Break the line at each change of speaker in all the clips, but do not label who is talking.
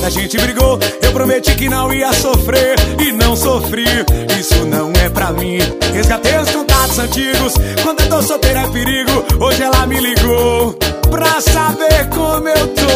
passada a gente brigou, eu prometi que não ia sofrer e não sofri, isso não é pra mim. Resgatei os contatos antigos, quando eu tô solteiro é perigo. Hoje ela me ligou pra saber como eu tô.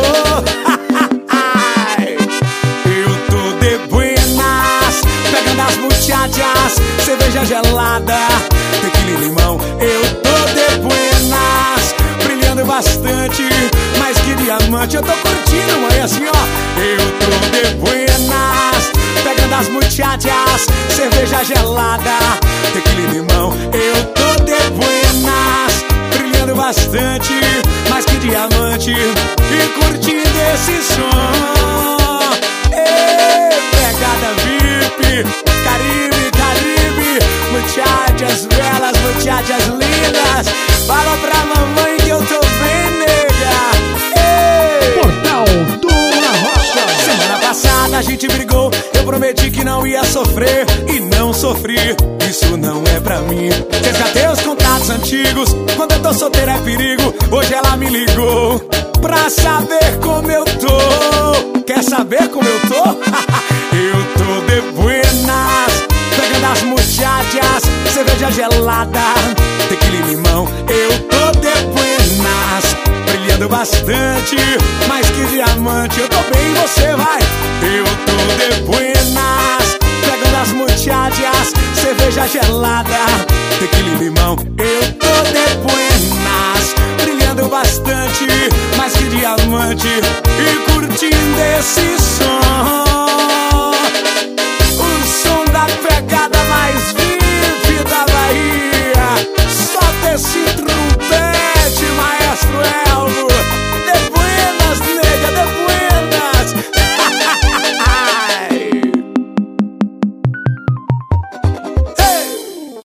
Eu tô de buenas, pegando as muchachas, cerveja gelada, tequila e limão. Eu tô de buenas, brilhando bastante, mais que diamante. Eu tô curtindo, mãe, assim ó. Eu tô de buenas, pegando as muchachas, cerveja gelada, tequila e limão. Eu tô de buenas, brilhando bastante, mais que diamante, e curtindo esse som. Ei, pegada VIP, Caribe, Caribe, muchachas belas, muchachas lindas. Fala pra mamãe que eu tô bem, nega. Ei.
Portal do Arrocha.
Semana passada a gente brigou, eu prometi que não ia sofrer e não sofri, isso não é pra mim. Resgatei os contatos antigos, quando eu tô solteiro é perigo. Hoje ela me ligou pra saber como eu tô. Quer saber como eu tô? Eu tô de buenas, pegando as muchachas, cerveja gelada, tequila e limão. Eu tô de buenas, brilhando bastante, mais que diamante. Eu tô bem, você vai. Eu tô de buenas, pegando as muchachas, cerveja gelada, tequila e limão. Eu tô de buenas, brilhando bastante, mais que diamante, e curtindo esse som.